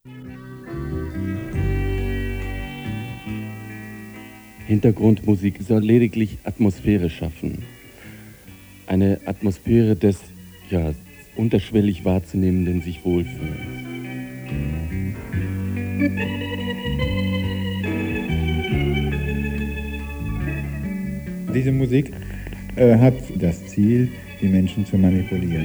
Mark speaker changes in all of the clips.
Speaker 1: Hintergrundmusik soll lediglich Atmosphäre schaffen. Eine Atmosphäre des, unterschwellig Wahrzunehmenden sich wohlfühlens.
Speaker 2: Diese Musik hat das Ziel, die Menschen zu manipulieren.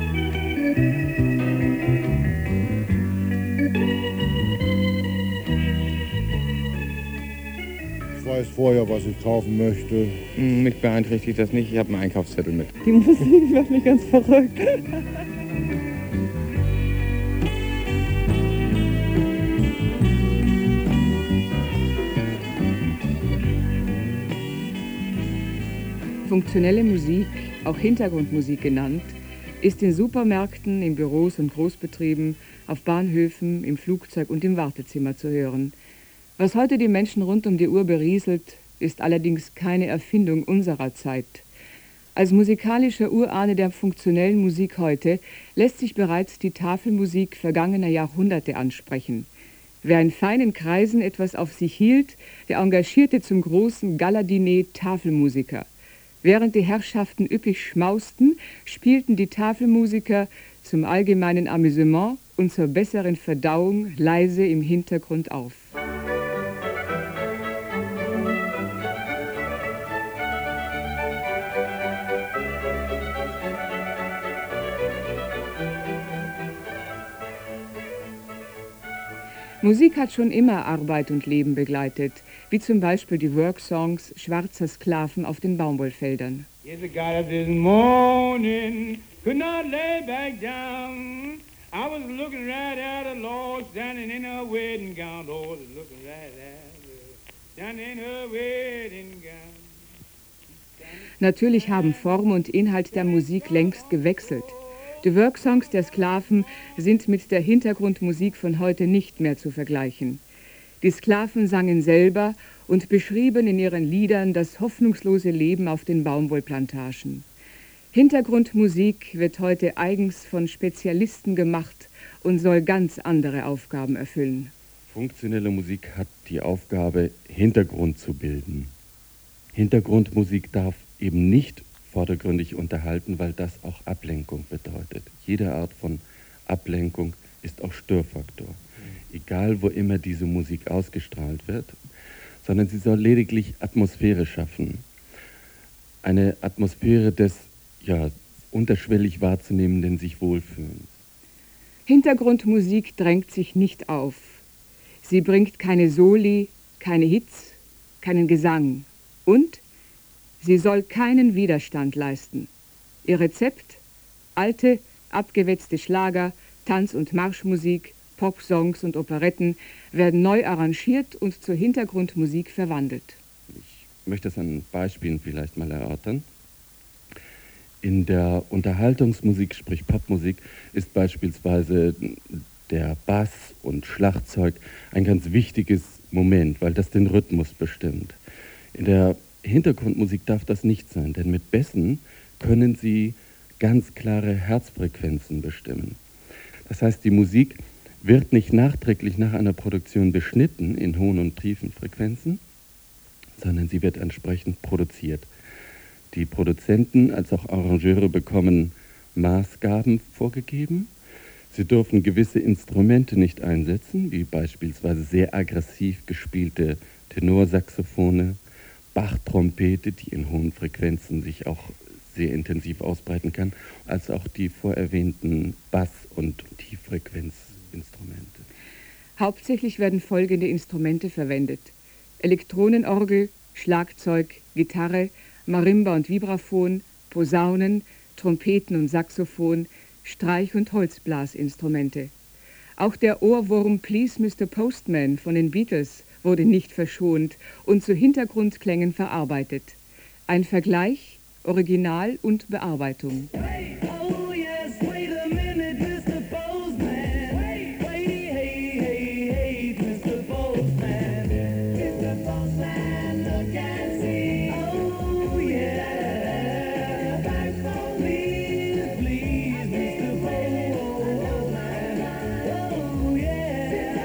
Speaker 3: Ich weiß vorher, was ich kaufen möchte.
Speaker 4: Mich beeinträchtigt das nicht, ich habe einen Einkaufszettel mit.
Speaker 5: Die Musik macht mich ganz verrückt. Funktionelle Musik, auch Hintergrundmusik genannt, ist in Supermärkten, in Büros und Großbetrieben, auf Bahnhöfen, im Flugzeug und im Wartezimmer zu hören. Was heute die Menschen rund um die Uhr berieselt, ist allerdings keine Erfindung unserer Zeit. Als musikalischer Urahne der funktionellen Musik heute lässt sich bereits die Tafelmusik vergangener Jahrhunderte ansprechen. Wer in feinen Kreisen etwas auf sich hielt, der engagierte zum großen Galadiner Tafelmusiker. Während die Herrschaften üppig schmausten, spielten die Tafelmusiker zum allgemeinen Amüsement und zur besseren Verdauung leise im Hintergrund auf. Musik hat schon immer Arbeit und Leben begleitet, wie zum Beispiel die Worksongs schwarzer Sklaven auf den Baumwollfeldern.
Speaker 6: Yes, I got up this morning, could not lay back down. I was looking right at a Lord standing in her wedding gown. Lord, looking right at her, standing in her wedding gown.
Speaker 5: Natürlich haben Form und Inhalt der Musik längst gewechselt. Die Worksongs der Sklaven sind mit der Hintergrundmusik von heute nicht mehr zu vergleichen. Die Sklaven sangen selber und beschrieben in ihren Liedern das hoffnungslose Leben auf den Baumwollplantagen. Hintergrundmusik wird heute eigens von Spezialisten gemacht und soll ganz andere Aufgaben erfüllen.
Speaker 1: Funktionelle Musik hat die Aufgabe, Hintergrund zu bilden. Hintergrundmusik darf eben nicht vordergründig unterhalten, weil das auch Ablenkung bedeutet. Jede Art von Ablenkung ist auch Störfaktor. Egal, wo immer diese Musik ausgestrahlt wird, sondern sie soll lediglich Atmosphäre schaffen. Eine Atmosphäre des, unterschwellig Wahrzunehmenden sich wohlfühlens.
Speaker 5: Hintergrundmusik drängt sich nicht auf. Sie bringt keine Soli, keine Hits, keinen Gesang und sie soll keinen Widerstand leisten. Ihr Rezept? Alte, abgewetzte Schlager, Tanz- und Marschmusik, Popsongs und Operetten werden neu arrangiert und zur Hintergrundmusik verwandelt.
Speaker 1: Ich möchte das an Beispielen vielleicht mal erörtern. In der Unterhaltungsmusik, sprich Popmusik, ist beispielsweise der Bass und Schlagzeug ein ganz wichtiges Moment, weil das den Rhythmus bestimmt. In der Hintergrundmusik darf das nicht sein, denn mit Bässen können Sie ganz klare Herzfrequenzen bestimmen. Das heißt, die Musik wird nicht nachträglich nach einer Produktion beschnitten in hohen und tiefen Frequenzen, sondern sie wird entsprechend produziert. Die Produzenten als auch Arrangeure bekommen Maßgaben vorgegeben. Sie dürfen gewisse Instrumente nicht einsetzen, wie beispielsweise sehr aggressiv gespielte Tenorsaxophone, Bach-Trompete, die in hohen Frequenzen sich auch sehr intensiv ausbreiten kann, als auch die vorerwähnten Bass- und Tieffrequenzinstrumente.
Speaker 5: Hauptsächlich werden folgende Instrumente verwendet: Elektronenorgel, Schlagzeug, Gitarre, Marimba und Vibraphon, Posaunen, Trompeten und Saxophon, Streich- und Holzblasinstrumente. Auch der Ohrwurm Please Mr. Postman von den Beatles wurde nicht verschont und zu Hintergrundklängen verarbeitet. Ein Vergleich, Original und Bearbeitung.
Speaker 7: Hey, oh yes, wait a minute, Mr. Postman. Wait, hey, Mr. Postman. Mr. Postman, look and see. Oh yeah, back for me, please, Mr. Postman. Oh yeah.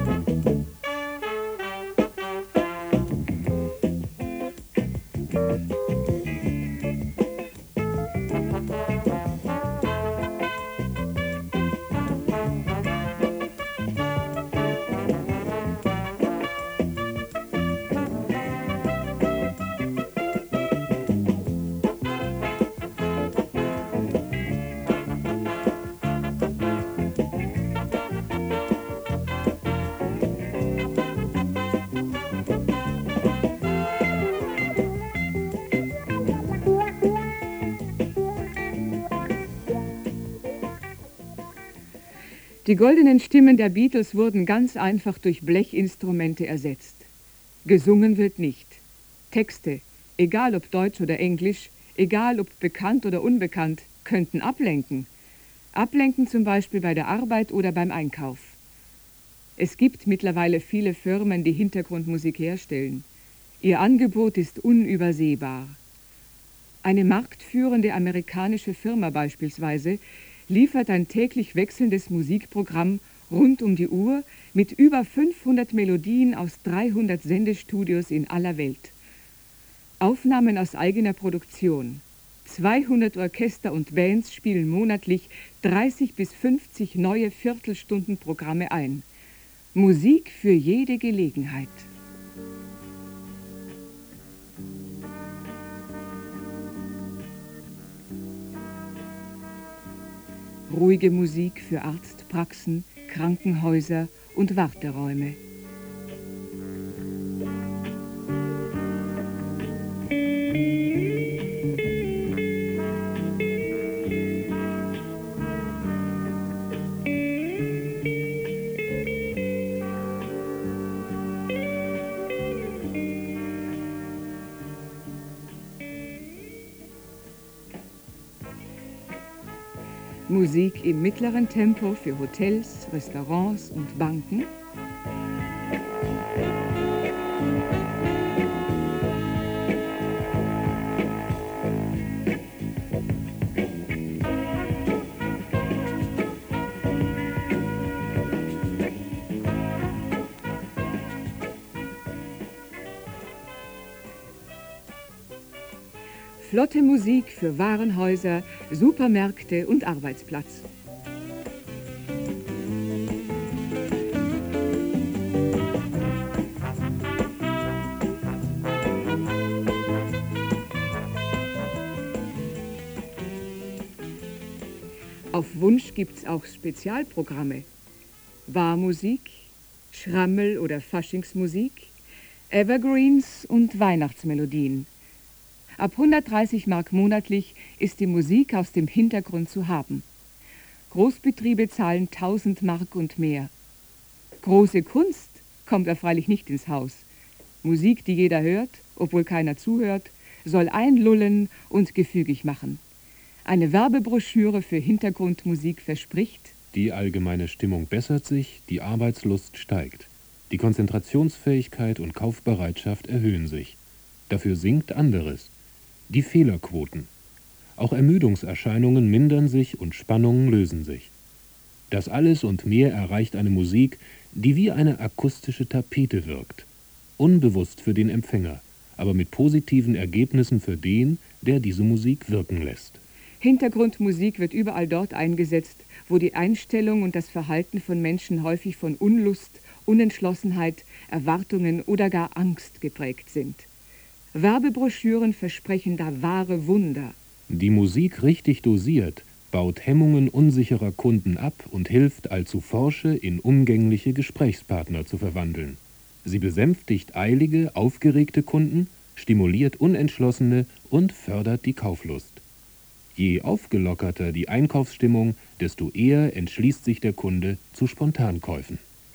Speaker 5: Die goldenen Stimmen der Beatles wurden ganz einfach durch Blechinstrumente ersetzt. Gesungen wird nicht. Texte, egal ob Deutsch oder Englisch, egal ob bekannt oder unbekannt, könnten ablenken. Ablenken zum Beispiel bei der Arbeit oder beim Einkauf. Es gibt mittlerweile viele Firmen, die Hintergrundmusik herstellen. Ihr Angebot ist unübersehbar. Eine marktführende amerikanische Firma beispielsweise liefert ein täglich wechselndes Musikprogramm rund um die Uhr mit über 500 Melodien aus 300 Sendestudios in aller Welt. Aufnahmen aus eigener Produktion. 200 Orchester und Bands spielen monatlich 30 bis 50 neue Viertelstundenprogramme ein. Musik für jede Gelegenheit. Ruhige Musik für Arztpraxen, Krankenhäuser und Warteräume. Musik im mittleren Tempo für Hotels, Restaurants und Banken. Flotte Musik für Warenhäuser, Supermärkte und Arbeitsplatz. Auf Wunsch gibt's auch Spezialprogramme. Barmusik, Schrammel- oder Faschingsmusik, Evergreens und Weihnachtsmelodien. Ab 130 Mark monatlich ist die Musik aus dem Hintergrund zu haben. Großbetriebe zahlen 1000 Mark und mehr. Große Kunst kommt da freilich nicht ins Haus. Musik, die jeder hört, obwohl keiner zuhört, soll einlullen und gefügig machen. Eine Werbebroschüre für Hintergrundmusik verspricht:
Speaker 8: Die allgemeine Stimmung bessert sich, die Arbeitslust steigt. Die Konzentrationsfähigkeit und Kaufbereitschaft erhöhen sich. Dafür sinkt anderes. Die Fehlerquoten. Auch Ermüdungserscheinungen mindern sich und Spannungen lösen sich. Das alles und mehr erreicht eine Musik, die wie eine akustische Tapete wirkt. Unbewusst für den Empfänger, aber mit positiven Ergebnissen für den, der diese Musik wirken lässt.
Speaker 5: Hintergrundmusik wird überall dort eingesetzt, wo die Einstellung und das Verhalten von Menschen häufig von Unlust, Unentschlossenheit, Erwartungen oder gar Angst geprägt sind. Werbebroschüren versprechen da wahre Wunder.
Speaker 8: Die Musik richtig dosiert baut Hemmungen unsicherer Kunden ab und hilft, allzu forsche in umgängliche Gesprächspartner zu verwandeln. Sie besänftigt eilige, aufgeregte Kunden, stimuliert Unentschlossene und fördert die Kauflust. Je aufgelockerter die Einkaufsstimmung, desto eher entschließt sich der Kunde zu Spontankäufen.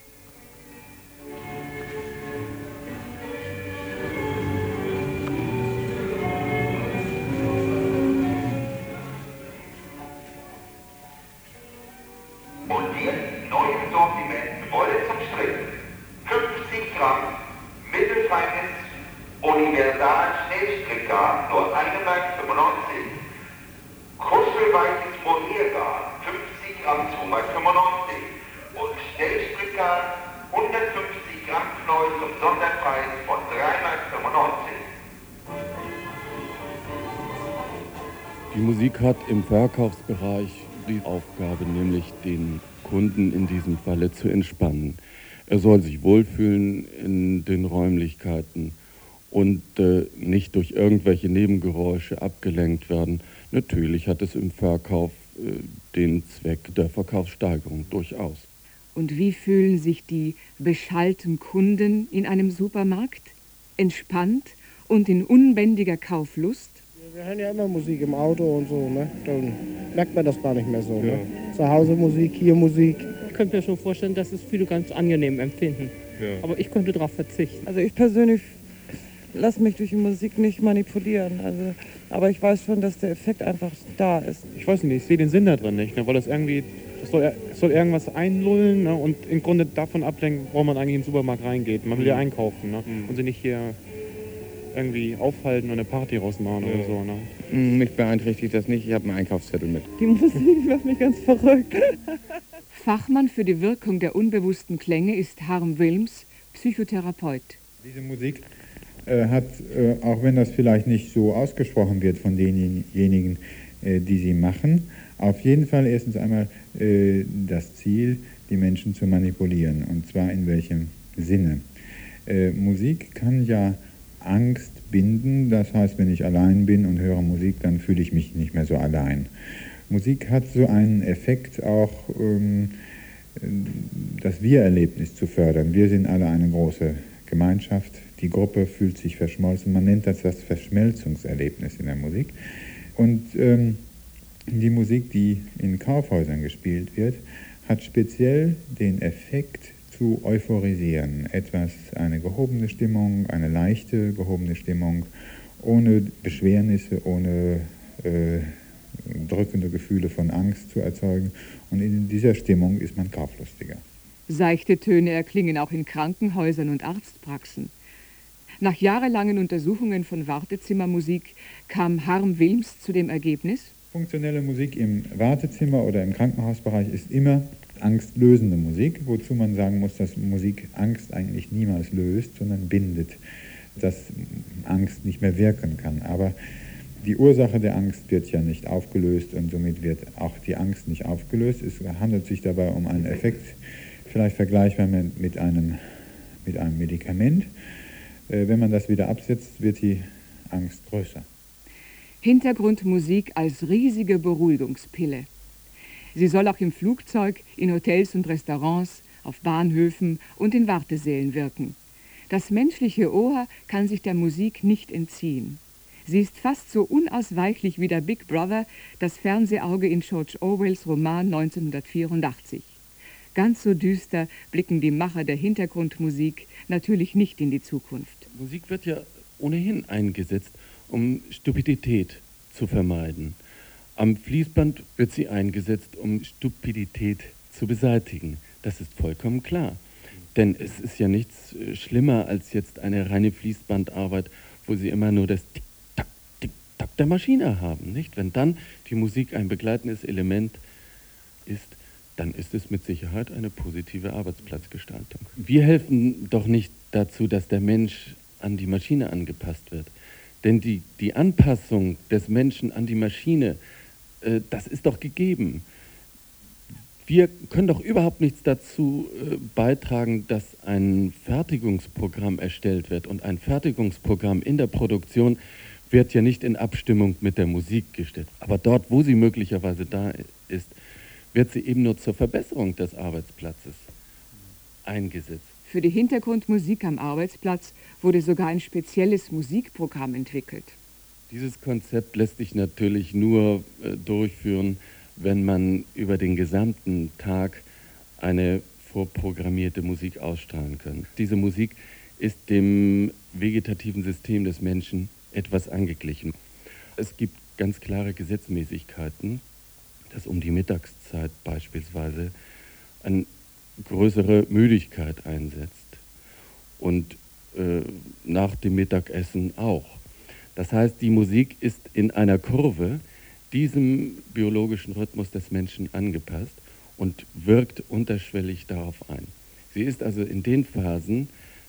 Speaker 9: Und jetzt neues Sortiment Wolle zum Stricken. 50 Gramm, mittelfeines Universal Schnellstrickgarn, nur 1,95 Mark. Kuschelweiches Mohairgarn, 50 Gramm, 2,95 Mark. Und Schnellstrickgarn, 100 brandneu zum Sonderpreis von 3,95 €.
Speaker 1: Die Musik hat im Verkaufsbereich die Aufgabe, nämlich den Kunden in diesem Falle zu entspannen. Er soll sich wohlfühlen in den Räumlichkeiten und nicht durch irgendwelche Nebengeräusche abgelenkt werden. Natürlich hat es im Verkauf den Zweck der Verkaufssteigerung durchaus.
Speaker 5: Und wie fühlen sich die beschallten Kunden in einem Supermarkt? Entspannt und in unbändiger Kauflust?
Speaker 10: Wir hören ja immer Musik im Auto und so, ne? Dann merkt man das gar nicht mehr so. Ne? Zu Hause Musik, hier Musik.
Speaker 11: Ich könnte mir schon vorstellen, dass es viele ganz angenehm empfinden.
Speaker 12: Ja.
Speaker 11: Aber ich könnte darauf verzichten.
Speaker 13: Also ich persönlich lasse mich durch die Musik nicht manipulieren. Aber ich weiß schon, dass der Effekt einfach da ist.
Speaker 12: Ich weiß nicht, ich sehe den Sinn da drin nicht, ne? Weil das irgendwie, es soll irgendwas einlullen, ne? Und im Grunde davon ablenken, wo man eigentlich in den Supermarkt reingeht. Man will ja einkaufen, ne? Und sich nicht hier irgendwie aufhalten und eine Party rausmachen oder so. Ne?
Speaker 4: Mich beeinträchtigt das nicht, ich habe einen Einkaufszettel mit.
Speaker 13: Die Musik macht mich ganz verrückt.
Speaker 5: Fachmann für die Wirkung der unbewussten Klänge ist Harm Wilms, Psychotherapeut.
Speaker 2: Diese Musik hat, auch wenn das vielleicht nicht so ausgesprochen wird von denjenigen, die sie machen, auf jeden Fall erstens einmal das Ziel, die Menschen zu manipulieren. Und zwar in welchem Sinne? Musik kann ja Angst binden, das heißt, wenn ich allein bin und höre Musik, dann fühle ich mich nicht mehr so allein. Musik hat so einen Effekt auch, das Wir-Erlebnis zu fördern. Wir sind alle eine große Gemeinschaft, die Gruppe fühlt sich verschmolzen, man nennt das Verschmelzungserlebnis in der Musik. Und die Musik, die in Kaufhäusern gespielt wird, hat speziell den Effekt, zu euphorisieren, eine gehobene Stimmung, eine leichte gehobene Stimmung, ohne Beschwernisse, ohne drückende Gefühle von Angst zu erzeugen. Und in dieser Stimmung ist man kauflustiger.
Speaker 5: Seichte Töne erklingen auch in Krankenhäusern und Arztpraxen. Nach jahrelangen Untersuchungen von Wartezimmermusik kam Harm Wilms zu dem Ergebnis:
Speaker 2: Funktionelle Musik im Wartezimmer oder im Krankenhausbereich ist immer angstlösende Musik, wozu man sagen muss, dass Musik Angst eigentlich niemals löst, sondern bindet, dass Angst nicht mehr wirken kann. Aber die Ursache der Angst wird ja nicht aufgelöst und somit wird auch die Angst nicht aufgelöst. Es handelt sich dabei um einen Effekt, vielleicht vergleichbar mit einem Medikament. Wenn man das wieder absetzt, wird die Angst größer.
Speaker 5: Hintergrundmusik als riesige Beruhigungspille. Sie soll auch im Flugzeug, in Hotels und Restaurants, auf Bahnhöfen und in Wartesälen wirken. Das menschliche Ohr kann sich der Musik nicht entziehen. Sie ist fast so unausweichlich wie der Big Brother, das Fernsehauge in George Orwells Roman 1984. Ganz so düster blicken die Macher der Hintergrundmusik natürlich nicht in die Zukunft.
Speaker 1: Musik wird ja ohnehin eingesetzt, um Stupidität zu vermeiden. Am Fließband wird sie eingesetzt, um Stupidität zu beseitigen. Das ist vollkommen klar. Denn es ist ja nichts schlimmer als jetzt eine reine Fließbandarbeit, wo Sie immer nur das Tick-Tack, Tick-Tack der Maschine haben, nicht? Wenn dann die Musik ein begleitendes Element ist, dann ist es mit Sicherheit eine positive Arbeitsplatzgestaltung. Wir helfen doch nicht dazu, dass der Mensch an die Maschine angepasst wird. Denn die Anpassung des Menschen an die Maschine, das ist doch gegeben. Wir können doch überhaupt nichts dazu beitragen, dass ein Fertigungsprogramm erstellt wird. Und ein Fertigungsprogramm in der Produktion wird ja nicht in Abstimmung mit der Musik gestellt. Aber dort, wo sie möglicherweise da ist, wird sie eben nur zur Verbesserung des Arbeitsplatzes eingesetzt.
Speaker 5: Für die Hintergrundmusik am Arbeitsplatz wurde sogar ein spezielles Musikprogramm entwickelt.
Speaker 1: Dieses Konzept lässt sich natürlich nur durchführen, wenn man über den gesamten Tag eine vorprogrammierte Musik ausstrahlen kann. Diese Musik ist dem vegetativen System des Menschen etwas angeglichen. Es gibt ganz klare Gesetzmäßigkeiten, dass um die Mittagszeit beispielsweise eine größere Müdigkeit einsetzt und nach dem Mittagessen auch. Das heißt, die Musik ist in einer Kurve diesem biologischen Rhythmus des Menschen angepasst und wirkt unterschwellig darauf ein. Sie ist also in den Phasen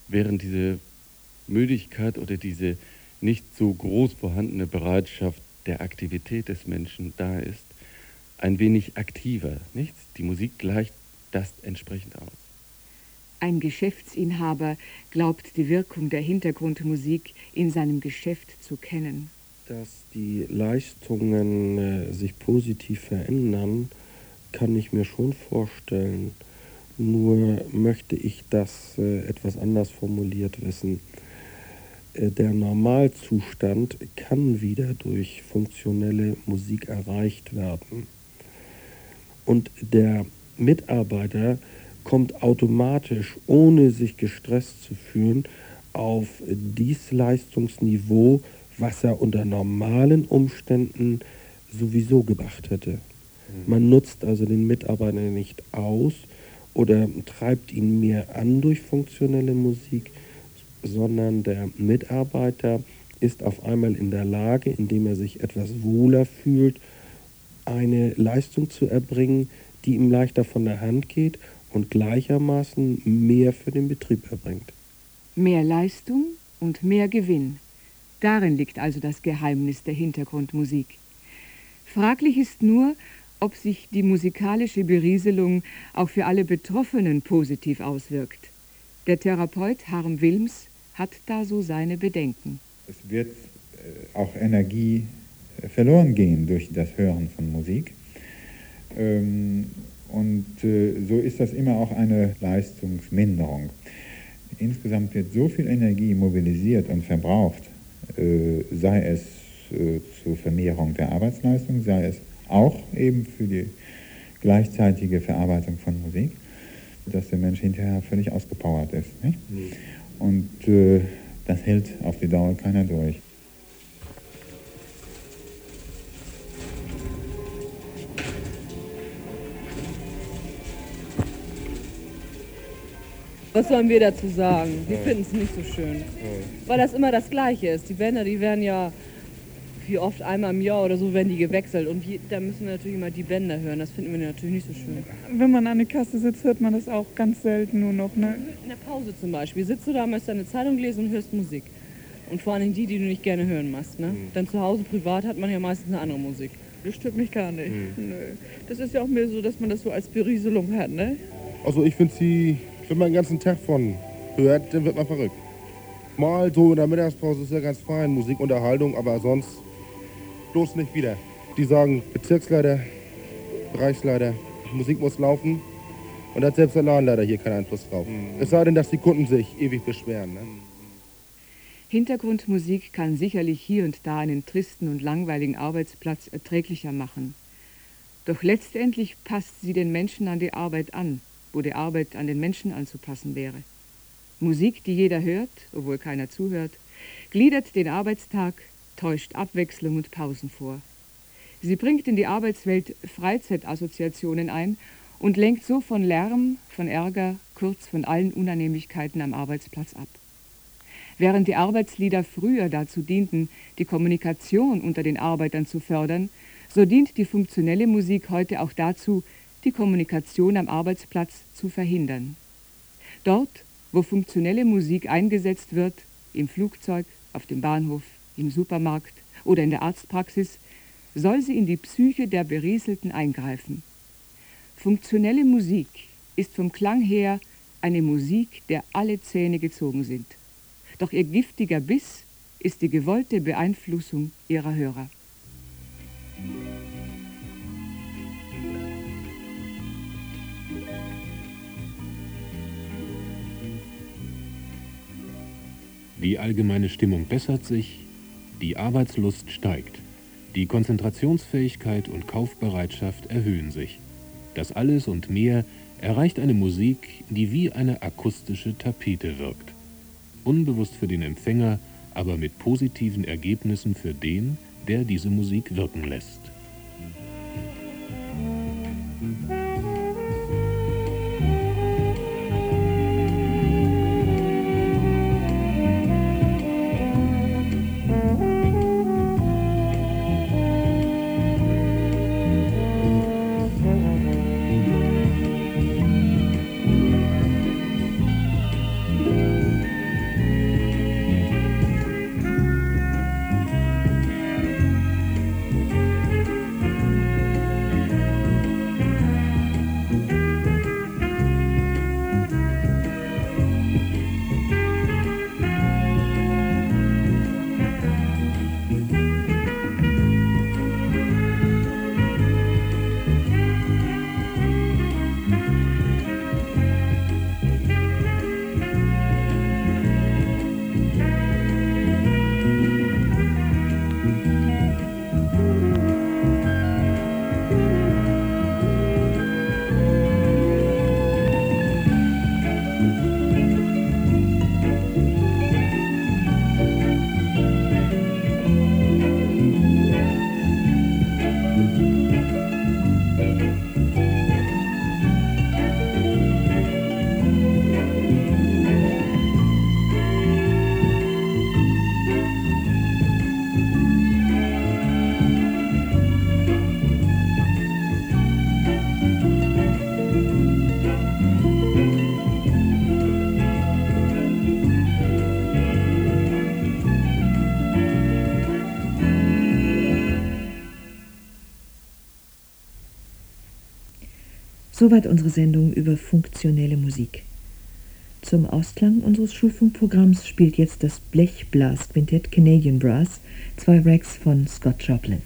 Speaker 1: während diese Müdigkeit oder diese nicht so groß vorhandene Bereitschaft der Aktivität des Menschen da ist, ein wenig aktiver, nicht? Die Musik gleicht das entsprechend aus.
Speaker 5: Ein Geschäftsinhaber glaubt die Wirkung der Hintergrundmusik in seinem Geschäft zu kennen.
Speaker 14: Dass die Leistungen sich positiv verändern, kann ich mir schon vorstellen. Nur möchte ich das etwas anders formuliert wissen. Der Normalzustand kann wieder durch funktionelle Musik erreicht werden. Und der Mitarbeiter kommt automatisch, ohne sich gestresst zu fühlen, auf dieses Leistungsniveau, was er unter normalen Umständen sowieso gebracht hätte. Man nutzt also den Mitarbeiter nicht aus oder treibt ihn mehr an durch funktionelle Musik, sondern der Mitarbeiter ist auf einmal in der Lage, indem er sich etwas wohler fühlt, eine Leistung zu erbringen, die ihm leichter von der Hand geht und gleichermaßen mehr für den Betrieb erbringt.
Speaker 5: Mehr Leistung und mehr Gewinn. Darin liegt also das Geheimnis der Hintergrundmusik. Fraglich ist nur, ob sich die musikalische Berieselung auch für alle Betroffenen positiv auswirkt. Der Therapeut Harm Wilms hat da so seine Bedenken.
Speaker 2: Es wird auch Energie verloren gehen durch das Hören von Musik. Und so ist das immer auch eine Leistungsminderung. Insgesamt wird so viel Energie mobilisiert und verbraucht, sei es zur Vermehrung der Arbeitsleistung, sei es auch eben für die gleichzeitige Verarbeitung von Musik, dass der Mensch hinterher völlig ausgepowert ist. Nicht? Und das hält auf die Dauer keiner durch.
Speaker 11: Was sollen wir dazu sagen? Wir finden es nicht so schön. Weil das immer das Gleiche ist. Die Bänder, die werden ja, wie oft, einmal im Jahr oder so, werden die gewechselt. Und da müssen wir natürlich immer die Bänder hören. Das finden wir natürlich nicht so schön.
Speaker 15: Wenn man an der Kasse sitzt, hört man das auch ganz selten nur noch. Ne?
Speaker 11: In der Pause zum Beispiel. Sitzt du da, möchtest deine Zeitung lesen und hörst Musik. Und vor allem die du nicht gerne hören machst. Ne? Dann zu Hause privat hat man ja meistens eine andere Musik.
Speaker 15: Das stört mich gar nicht. Nö. Das ist ja auch mehr so, dass man das so als Berieselung hat, ne?
Speaker 3: Also ich finde sie, wenn man den ganzen Tag von hört, dann wird man verrückt. Mal so in der Mittagspause ist ja ganz fein, Musikunterhaltung, aber sonst bloß nicht wieder. Die sagen, Bezirksleiter, Bereichsleiter, Musik muss laufen und da hat selbst der Ladenleiter hier keinen Einfluss drauf. Es sei denn, dass die Kunden sich ewig beschweren. Ne?
Speaker 5: Hintergrundmusik kann sicherlich hier und da einen tristen und langweiligen Arbeitsplatz erträglicher machen. Doch letztendlich passt sie den Menschen an die Arbeit an, wo die Arbeit an den Menschen anzupassen wäre. Musik, die jeder hört, obwohl keiner zuhört, gliedert den Arbeitstag, täuscht Abwechslung und Pausen vor. Sie bringt in die Arbeitswelt Freizeitassoziationen ein und lenkt so von Lärm, von Ärger, kurz von allen Unannehmlichkeiten am Arbeitsplatz ab. Während die Arbeitslieder früher dazu dienten, die Kommunikation unter den Arbeitern zu fördern, so dient die funktionelle Musik heute auch dazu, die Kommunikation am Arbeitsplatz zu verhindern. Dort, wo funktionelle Musik eingesetzt wird, im Flugzeug, auf dem Bahnhof, im Supermarkt oder in der Arztpraxis, soll sie in die Psyche der Berieselten eingreifen. Funktionelle Musik ist vom Klang her eine Musik, der alle Zähne gezogen sind. Doch ihr giftiger Biss ist die gewollte Beeinflussung ihrer Hörer.
Speaker 8: Die allgemeine Stimmung bessert sich, die Arbeitslust steigt, die Konzentrationsfähigkeit und Kaufbereitschaft erhöhen sich. Das alles und mehr erreicht eine Musik, die wie eine akustische Tapete wirkt. Unbewusst für den Empfänger, aber mit positiven Ergebnissen für den, der diese Musik wirken lässt.
Speaker 16: Soweit unsere Sendung über funktionelle Musik. Zum Ausklang unseres Schulfunkprogramms spielt jetzt das Blechblasquintett Canadian Brass 2 Rags von Scott Joplin.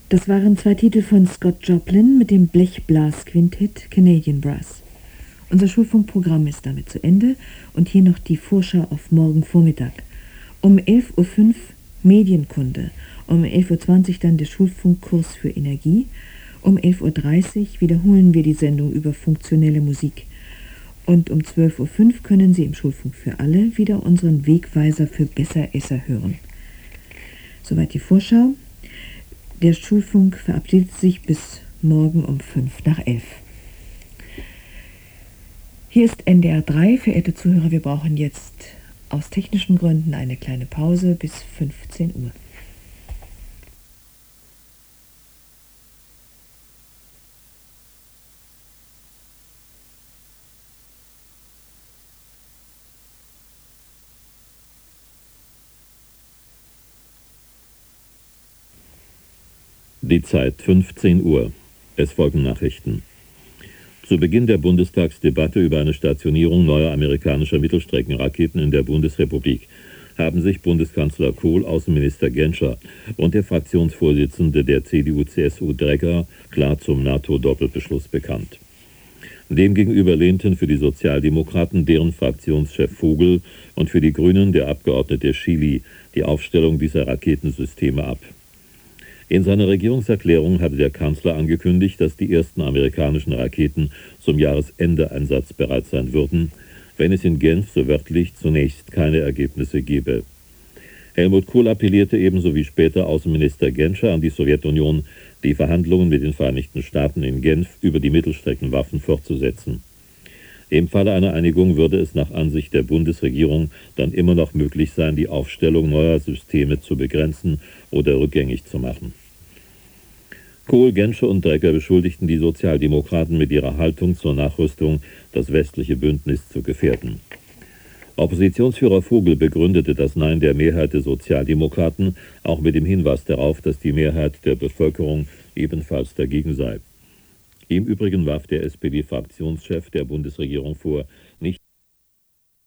Speaker 16: Das waren zwei Titel von Scott Joplin mit dem Blechblasquintett Canadian Brass. Unser Schulfunkprogramm ist damit zu Ende und hier noch die Vorschau auf morgen Vormittag. Um 11.05 Uhr Medienkunde, um 11.20 Uhr dann der Schulfunkkurs für Energie, um 11.30 Uhr wiederholen wir die Sendung über funktionelle Musik. Und um 12.05 Uhr können Sie im Schulfunk für alle wieder unseren Wegweiser für Besseresser hören. Soweit die Vorschau. Der Schulfunk verabschiedet sich bis morgen um 11:05. Hier ist NDR 3, verehrte Zuhörer, wir brauchen jetzt aus technischen Gründen eine kleine Pause bis 15 Uhr.
Speaker 17: Die Zeit 15 Uhr. Es folgen Nachrichten. Zu Beginn der Bundestagsdebatte über eine Stationierung neuer amerikanischer Mittelstreckenraketen in der Bundesrepublik haben sich Bundeskanzler Kohl, Außenminister Genscher und der Fraktionsvorsitzende der CDU-CSU Dregger klar zum NATO-Doppelbeschluss bekannt. Demgegenüber lehnten für die Sozialdemokraten deren Fraktionschef Vogel und für die Grünen der Abgeordnete Schily die Aufstellung dieser Raketensysteme ab. In seiner Regierungserklärung hatte der Kanzler angekündigt, dass die ersten amerikanischen Raketen zum Jahresende einsatzbereit sein würden, wenn es in Genf so wörtlich zunächst keine Ergebnisse gebe. Helmut Kohl appellierte ebenso wie später Außenminister Genscher an die Sowjetunion, die Verhandlungen mit den Vereinigten Staaten in Genf über die Mittelstreckenwaffen fortzusetzen. Im Falle einer Einigung würde es nach Ansicht der Bundesregierung dann immer noch möglich sein, die Aufstellung neuer Systeme zu begrenzen oder rückgängig zu machen. Kohl, Genscher und Dregger beschuldigten die Sozialdemokraten mit ihrer Haltung zur Nachrüstung, das westliche Bündnis zu gefährden. Oppositionsführer Vogel begründete das Nein der Mehrheit der Sozialdemokraten auch mit dem Hinweis darauf, dass die Mehrheit der Bevölkerung ebenfalls dagegen sei. Im Übrigen warf der SPD-Fraktionschef der Bundesregierung vor,